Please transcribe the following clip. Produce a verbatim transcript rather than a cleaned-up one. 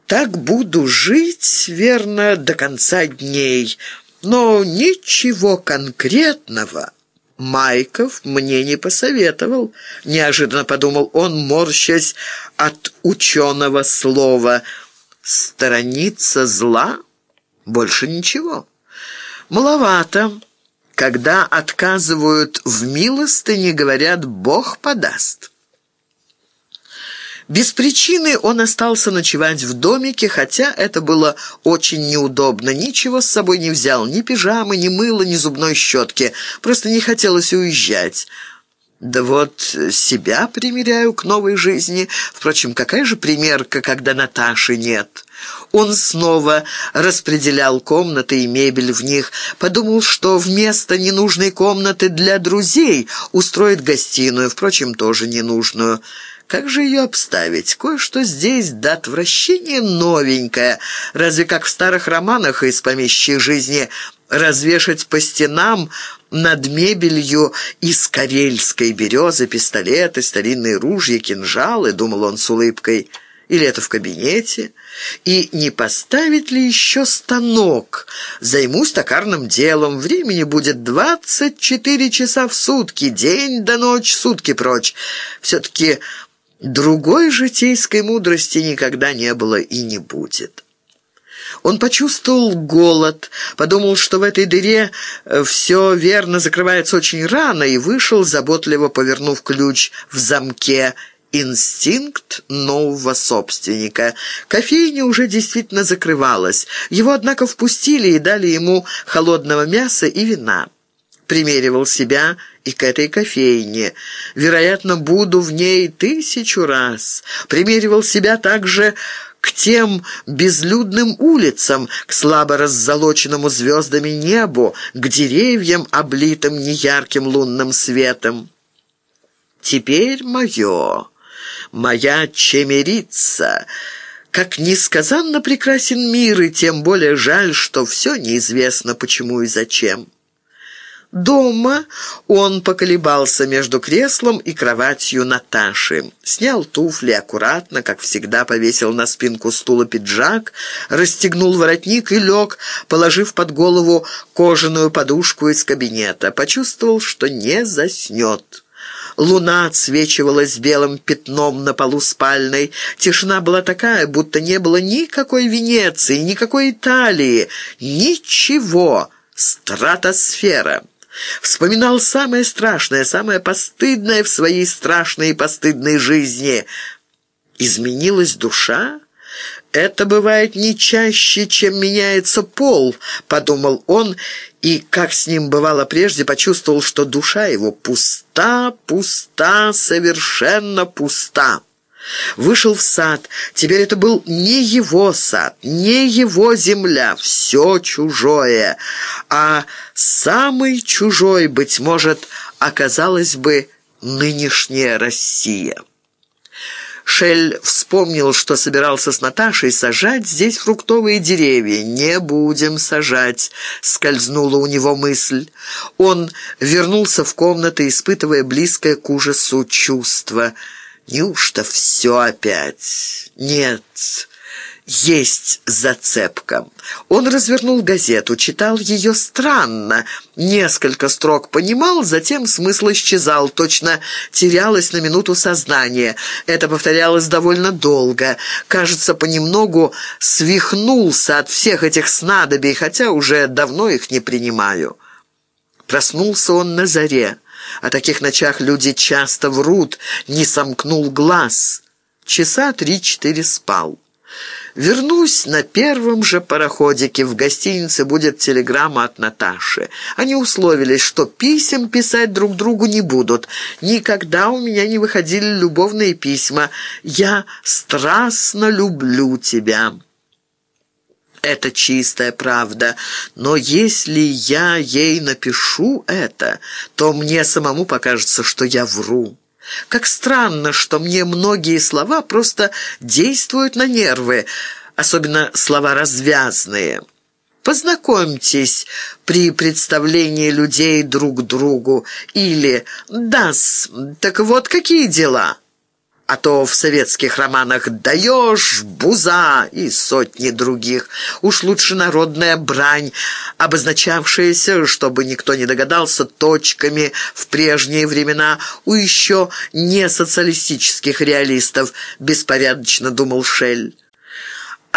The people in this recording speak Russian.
Так буду жить, верно, до конца дней, но ничего конкретного Майков мне не посоветовал, неожиданно подумал он, морщась от ученого слова. Сторониться зла? Больше ничего. Маловато. Когда отказывают в милостыне, говорят, Бог подаст. Без причины он остался ночевать в домике, хотя это было очень неудобно. Ничего с собой не взял, ни пижамы, ни мыла, ни зубной щетки. Просто не хотелось уезжать. Да вот себя примеряю к новой жизни. Впрочем, какая же примерка, когда Наташи нет? Он снова распределял комнаты и мебель в них. Подумал, что вместо ненужной комнаты для друзей устроит гостиную, впрочем, тоже ненужную. Как же ее обставить? Кое-что здесь до отвращения новенькое. Разве как в старых романах из помещичьей жизни развешать по стенам над мебелью из карельской березы пистолеты, старинные ружья, кинжалы, думал он с улыбкой. Или это в кабинете? И не поставить ли еще станок? Займусь токарным делом. Времени будет двадцать четыре часа в сутки. День до ночи, сутки прочь. Все-таки другой житейской мудрости никогда не было и не будет. Он почувствовал голод, подумал, что в этой дыре все верно закрывается очень рано, и вышел, заботливо повернув ключ в замке. Инстинкт нового собственника. Кофейня уже действительно закрывалась. Его, однако, впустили и дали ему холодного мяса и вина. Примеривал себя и к этой кофейне. Вероятно, буду в ней тысячу раз. Примеривал себя также к тем безлюдным улицам, к слабо раззолоченному звездами небу, к деревьям, облитым неярким лунным светом. Теперь мое, моя чемерица. Как несказанно прекрасен мир, и тем более жаль, что все неизвестно почему и зачем. Дома он поколебался между креслом и кроватью Наташи. Снял туфли аккуратно, как всегда, повесил на спинку стула пиджак, расстегнул воротник и лег, положив под голову кожаную подушку из кабинета. Почувствовал, что не заснет. Луна отсвечивалась белым пятном на полу спальной. Тишина была такая, будто не было никакой Венеции, никакой Италии, ничего. Стратосфера. Вспоминал самое страшное, самое постыдное в своей страшной и постыдной жизни. Изменилась душа? Это бывает не чаще, чем меняется пол, подумал он, и, как с ним бывало прежде, почувствовал, что душа его пуста, пуста, совершенно пуста. Вышел в сад. Теперь это был не его сад, не его земля, все чужое. А самый чужой, быть может, оказалась бы нынешняя Россия. Шель вспомнил, что собирался с Наташей сажать здесь фруктовые деревья. «Не будем сажать», — скользнула у него мысль. Он вернулся в комнату, испытывая близкое к ужасу чувство. Неужто все опять? Нет, есть зацепка. Он развернул газету, читал ее странно. Несколько строк понимал, затем смысл исчезал, точно терялось на минуту сознание. Это повторялось довольно долго. Кажется, понемногу свихнулся от всех этих снадобий, хотя уже давно их не принимаю. Проснулся он на заре. О таких ночах люди часто врут, не сомкнул глаз. Часа три-четыре спал. Вернусь на первом же пароходике. В гостинице будет телеграмма от Наташи. Они условились, что писем писать друг другу не будут. Никогда у меня не выходили любовные письма. «Я страстно люблю тебя». Это чистая правда, но если я ей напишу это, то мне самому покажется, что я вру. Как странно, что мне многие слова просто действуют на нервы, особенно слова развязные. Познакомьтесь при представлении людей друг к другу или «Да-с, так вот какие дела?» А то в советских романах «даешь, буза» и сотни других. Уж лучше народная брань, обозначавшаяся, чтобы никто не догадался, точками в прежние времена у еще не социалистических реалистов, беспорядочно думал Шель.